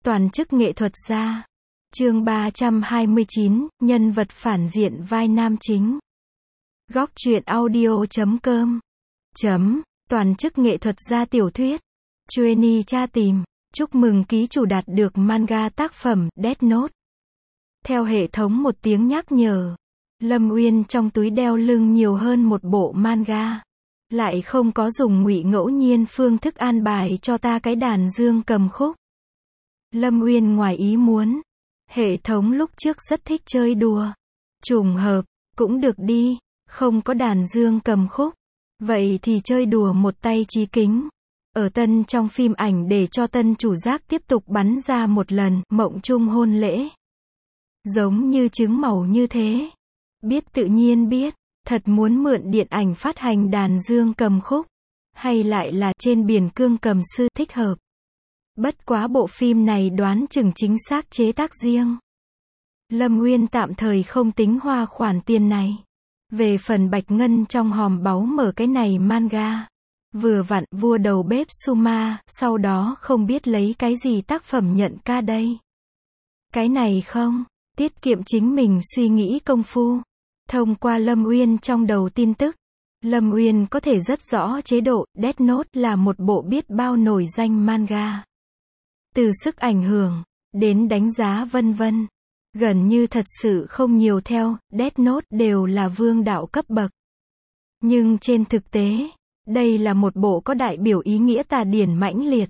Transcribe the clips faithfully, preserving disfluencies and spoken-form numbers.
Toàn chức nghệ thuật gia. Chương ba trăm hai mươi chín, nhân vật phản diện vai nam chính. Góc truyện audio chấm com. Chấm, toàn chức nghệ thuật gia tiểu thuyết. Trainee tra tìm. Chúc mừng ký chủ đạt được manga tác phẩm Death Note. Theo hệ thống một tiếng nhắc nhở, Lâm Uyên trong túi đeo lưng nhiều hơn một bộ manga. Lại không có dùng ngụy ngẫu nhiên phương thức an bài cho ta cái đàn dương cầm khúc. Lâm Uyên ngoài ý muốn. Hệ thống lúc trước rất thích chơi đùa. Trùng hợp, cũng được đi, không có đàn dương cầm khúc. Vậy thì chơi đùa một tay trí kính. Ở tân trong phim ảnh để cho tân chủ giác tiếp tục bắn ra một lần, mộng chung hôn lễ. Giống như trứng màu như thế. Biết tự nhiên biết, thật muốn mượn điện ảnh phát hành đàn dương cầm khúc. Hay lại là trên biển cương cầm sư thích hợp. Bất quá bộ phim này đoán chừng chính xác chế tác riêng. Lâm Uyên tạm thời không tính hoa khoản tiền này. Về phần bạch ngân trong hòm báu mở cái này manga. Vừa vặn vua đầu bếp Suma, sau đó không biết lấy cái gì tác phẩm nhận ca đây. Cái này không, tiết kiệm chính mình suy nghĩ công phu. Thông qua Lâm Uyên trong đầu tin tức, Lâm Uyên có thể rất rõ chế độ Death Note là một bộ biết bao nổi danh manga. Từ sức ảnh hưởng, đến đánh giá vân vân. Gần như thật sự không nhiều theo, Death Note đều là vương đạo cấp bậc. Nhưng trên thực tế, đây là một bộ có đại biểu ý nghĩa tà điển mãnh liệt.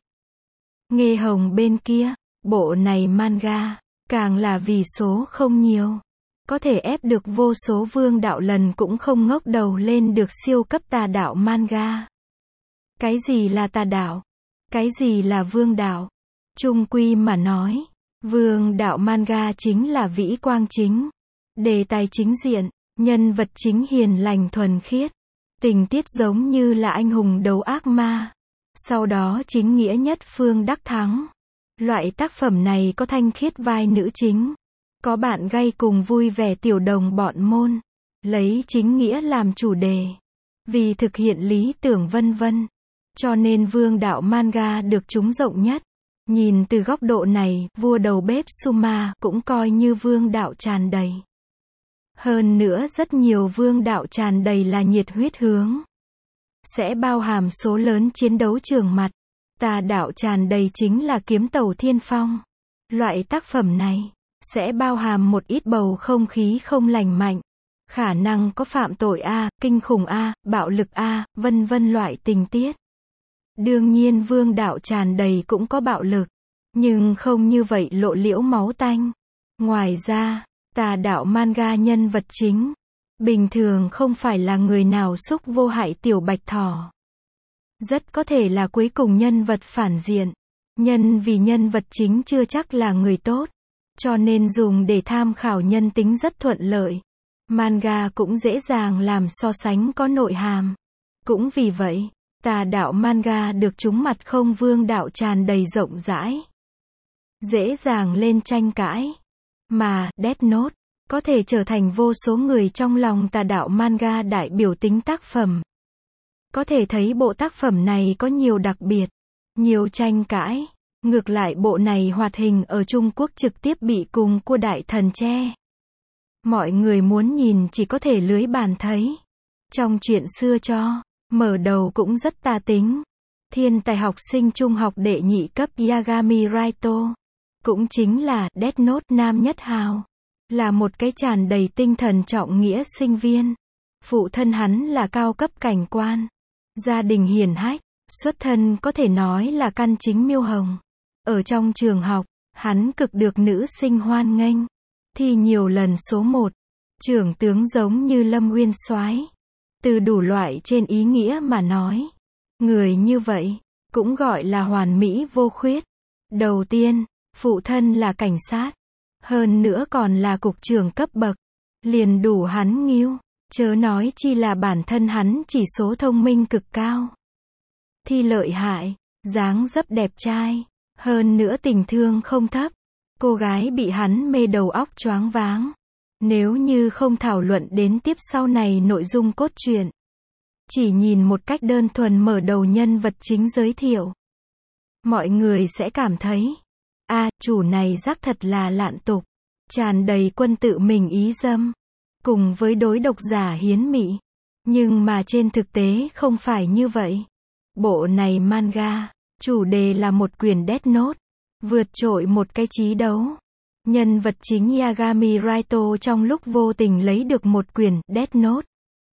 Nghe hồng bên kia, bộ này manga, càng là vì số không nhiều. Có thể ép được vô số vương đạo lần cũng không ngóc đầu lên được siêu cấp tà đạo manga. Cái gì là tà đạo? Cái gì là vương đạo? Chung quy mà nói, vương đạo manga chính là vĩ quang chính. Đề tài chính diện, nhân vật chính hiền lành thuần khiết. Tình tiết giống như là anh hùng đấu ác ma. Sau đó chính nghĩa nhất phương đắc thắng. Loại tác phẩm này có thanh khiết vai nữ chính. Có bạn gay cùng vui vẻ tiểu đồng bọn môn. Lấy chính nghĩa làm chủ đề. Vì thực hiện lý tưởng vân vân. Cho nên vương đạo manga được trúng rộng nhất. Nhìn từ góc độ này, vua đầu bếp Suma cũng coi như vương đạo tràn đầy. Hơn nữa rất nhiều vương đạo tràn đầy là nhiệt huyết hướng. Sẽ bao hàm số lớn chiến đấu trường mặt. Tà đạo tràn đầy chính là kiếm tàu thiên phong. Loại tác phẩm này sẽ bao hàm một ít bầu không khí không lành mạnh. Khả năng có phạm tội A, kinh khủng A, bạo lực A, vân vân loại tình tiết. Đương nhiên vương đạo tràn đầy cũng có bạo lực. Nhưng không như vậy lộ liễu máu tanh. Ngoài ra, tà đạo manga nhân vật chính. Bình thường không phải là người nào xúc vô hại tiểu bạch thỏ. Rất có thể là cuối cùng nhân vật phản diện. Nhân vì nhân vật chính chưa chắc là người tốt. Cho nên dùng để tham khảo nhân tính rất thuận lợi. Manga cũng dễ dàng làm so sánh có nội hàm. Cũng vì vậy, tà đạo manga được trúng mặt không vương đạo tràn đầy rộng rãi. Dễ dàng lên tranh cãi. Mà, Death Note, có thể trở thành vô số người trong lòng tà đạo manga đại biểu tính tác phẩm. Có thể thấy bộ tác phẩm này có nhiều đặc biệt, nhiều tranh cãi. Ngược lại bộ này hoạt hình ở Trung Quốc trực tiếp bị cùng cua đại thần che. Mọi người muốn nhìn chỉ có thể lưới bàn thấy. Trong chuyện xưa cho, mở đầu cũng rất tà tính. Thiên tài học sinh trung học đệ nhị cấp Yagami Raito. Cũng chính là Death Note nam nhất hào. Là một cái tràn đầy tinh thần trọng nghĩa sinh viên. Phụ thân hắn là cao cấp cảnh quan. Gia đình hiền hách. Xuất thân có thể nói là căn chính miêu hồng. Ở trong trường học, hắn cực được nữ sinh hoan nghênh. Thi nhiều lần số một. Trưởng tướng giống như Lâm Uyên soái. Từ đủ loại trên ý nghĩa mà nói. Người như vậy, cũng gọi là hoàn mỹ vô khuyết. Đầu tiên, phụ thân là cảnh sát. Hơn nữa còn là cục trưởng cấp bậc. Liền đủ hắn nghiêu. Chớ nói chi là bản thân hắn chỉ số thông minh cực cao. Thi lợi hại, dáng dấp đẹp trai. Hơn nữa tình thương không thấp. Cô gái bị hắn mê đầu óc choáng váng. Nếu như không thảo luận đến tiếp sau này nội dung cốt truyện. Chỉ nhìn một cách đơn thuần mở đầu nhân vật chính giới thiệu. Mọi người sẽ cảm thấy. A, chủ này rắc thật là lạn tục. Tràn đầy quân tự mình ý dâm. Cùng với đối độc giả hiến mị. Nhưng mà trên thực tế không phải như vậy. Bộ này manga, chủ đề là một quyển Death Note. Vượt trội một cái chí đấu. Nhân vật chính Yagami Raito trong lúc vô tình lấy được một quyển Death Note.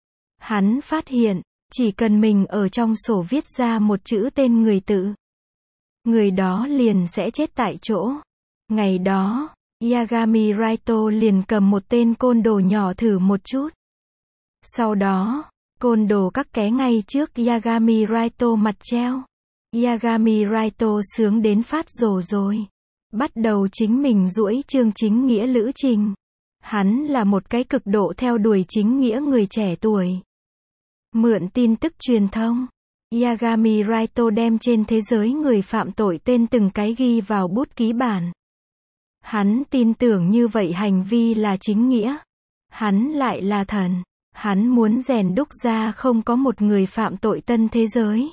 Hắn phát hiện, chỉ cần mình ở trong sổ viết ra một chữ tên người tự, người đó liền sẽ chết tại chỗ. Ngày đó, Yagami Raito liền cầm một tên côn đồ nhỏ thử một chút. Sau đó, côn đồ cắt ké ngay trước Yagami Raito mặt treo. Yagami Raito sướng đến phát rồ rồi. Bắt đầu chính mình duỗi chương chính nghĩa lữ trình. Hắn là một cái cực độ theo đuổi chính nghĩa người trẻ tuổi. Mượn tin tức truyền thông, Yagami Raito đem trên thế giới người phạm tội tên từng cái ghi vào bút ký bản. Hắn tin tưởng như vậy hành vi là chính nghĩa. Hắn lại là thần. Hắn muốn rèn đúc ra không có một người phạm tội tân thế giới.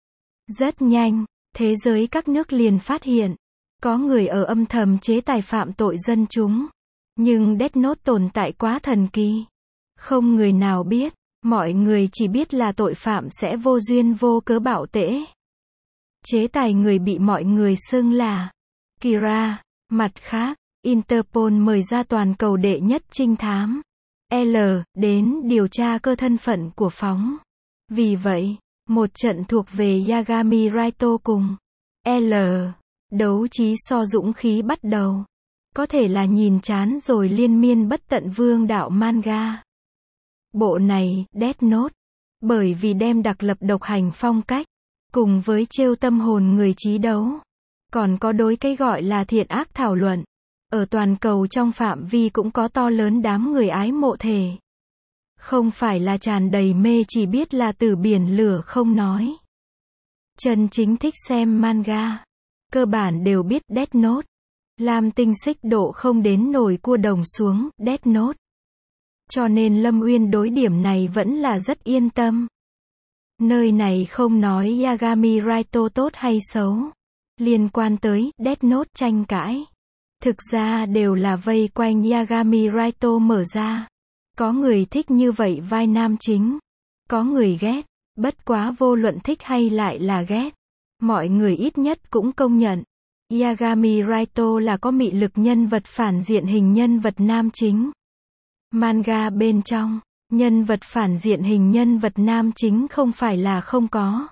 Rất nhanh, thế giới các nước liền phát hiện, có người ở âm thầm chế tài phạm tội dân chúng. Nhưng Death Note tồn tại quá thần kỳ. Không người nào biết, mọi người chỉ biết là tội phạm sẽ vô duyên vô cớ bạo tễ. Chế tài người bị mọi người xưng là Kira. Mặt khác, Interpol mời ra toàn cầu đệ nhất trinh thám L đến điều tra cơ thân phận của phóng. Vì vậy, một trận thuộc về Yagami Raito cùng L đấu trí so dũng khí bắt đầu. Có thể là nhìn chán rồi liên miên bất tận vương đạo manga. Bộ này, Death Note, bởi vì đem đặc lập độc hành phong cách, cùng với trêu tâm hồn người chí đấu, còn có đối cái gọi là thiện ác thảo luận, ở toàn cầu trong phạm vi cũng có to lớn đám người ái mộ thể. Không phải là tràn đầy mê chỉ biết là từ biển lửa không nói. Chân chính thích xem manga, cơ bản đều biết Death Note. Lam Tinh xích độ không đến nổi cua đồng xuống, Death Note. Cho nên Lâm Uyên đối điểm này vẫn là rất yên tâm. Nơi này không nói Yagami Raito tốt hay xấu. Liên quan tới Death Note tranh cãi. Thực ra đều là vây quanh Yagami Raito mở ra. Có người thích như vậy vai nam chính. Có người ghét. Bất quá vô luận thích hay lại là ghét. Mọi người ít nhất cũng công nhận. Yagami Raito là có mị lực nhân vật phản diện hình nhân vật nam chính. Manga bên trong, nhân vật phản diện hình nhân vật nam chính không phải là không có.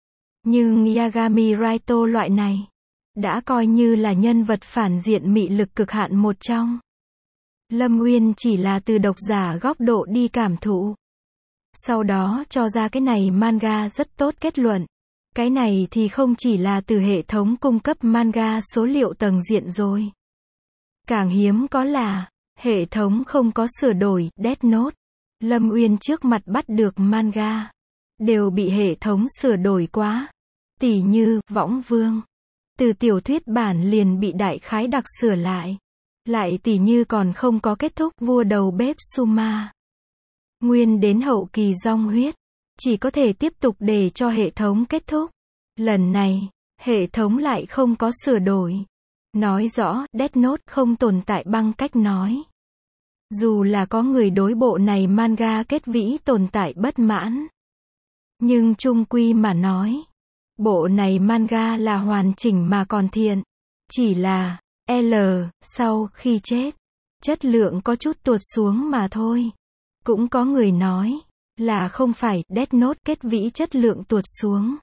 Nhưng Yagami Raito loại này, đã coi như là nhân vật phản diện mị lực cực hạn một trong. Lâm Uyên chỉ là từ độc giả góc độ đi cảm thụ. Sau đó cho ra cái này manga rất tốt kết luận. Cái này thì không chỉ là từ hệ thống cung cấp manga số liệu tầng diện rồi. Càng hiếm có là, hệ thống không có sửa đổi Death Note. Lâm Uyên trước mặt bắt được manga, đều bị hệ thống sửa đổi quá. Tỉ như, Võng Vương. Từ tiểu thuyết bản liền bị đại khái đặc sửa lại. Lại tỉ như còn không có kết thúc vua đầu bếp Suma. Nguyên đến hậu kỳ Dòng Huyết. Chỉ có thể tiếp tục để cho hệ thống kết thúc. Lần này, hệ thống lại không có sửa đổi. Nói rõ, Death Note không tồn tại băng cách nói. Dù là có người đối bộ này manga kết vĩ tồn tại bất mãn. Nhưng chung quy mà nói, bộ này manga là hoàn chỉnh mà còn thiện. Chỉ là, L, sau khi chết, chất lượng có chút tuột xuống mà thôi. Cũng có người nói, là không phải Death Note kết vĩ chất lượng tuột xuống.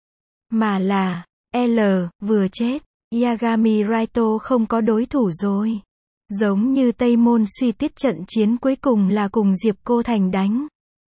Mà là, L, vừa chết, Yagami Raito không có đối thủ rồi. Giống như Tây Môn Suy Tiết trận chiến cuối cùng là cùng Diệp Cô Thành đánh.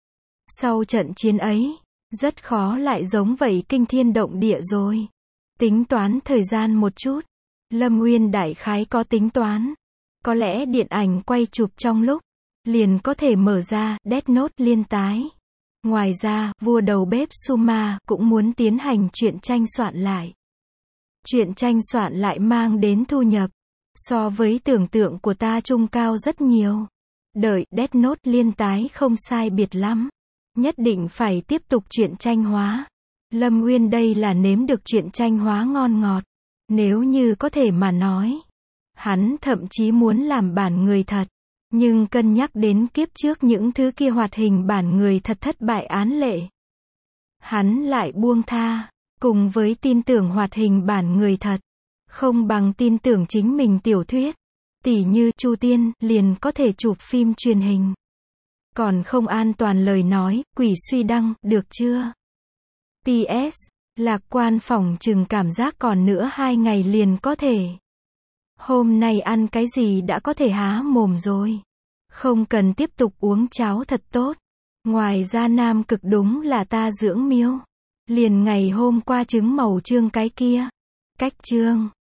Sau trận chiến ấy, rất khó lại giống vậy kinh thiên động địa rồi. Tính toán thời gian một chút. Lâm Uyên đại khái có tính toán. Có lẽ điện ảnh quay chụp trong lúc, liền có thể mở ra Death Note liên tái. Ngoài ra, vua đầu bếp Suma cũng muốn tiến hành truyện tranh soạn lại. Truyện tranh soạn lại mang đến thu nhập, so với tưởng tượng của ta trung cao rất nhiều. Đợi Death Note liên tái không sai biệt lắm. Nhất định phải tiếp tục truyện tranh hóa. Lâm Uyên đây là nếm được truyện tranh hóa ngon ngọt. Nếu như có thể mà nói, hắn thậm chí muốn làm bản người thật. Nhưng cân nhắc đến kiếp trước những thứ kia hoạt hình bản người thật thất bại án lệ, hắn lại buông tha. Cùng với tin tưởng hoạt hình bản người thật, không bằng tin tưởng chính mình tiểu thuyết. Tỉ như Chu Tiên liền có thể chụp phim truyền hình. Còn không an toàn lời nói, Quỷ Suy Đăng, được chưa? pê ét. Lạc Quan phỏng chừng cảm giác còn nữa hai ngày liền có thể. Hôm nay ăn cái gì đã có thể há mồm rồi. Không cần tiếp tục uống cháo thật tốt. Ngoài ra Nam Cực đúng là ta dưỡng miêu. Liền ngày hôm qua trứng màu trương cái kia. Cách trương.